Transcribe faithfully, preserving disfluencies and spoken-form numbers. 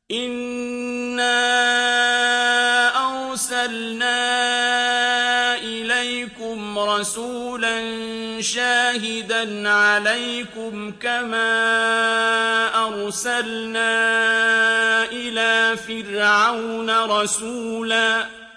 إِنَّا أَرْسَلْنَا إِلَيْكُمْ رَسُولًا شَاهِدًا عَلَيْكُمْ كَمَا أَرْسَلْنَا إِلَىٰ فِرْعَوْنَ رَسُولًا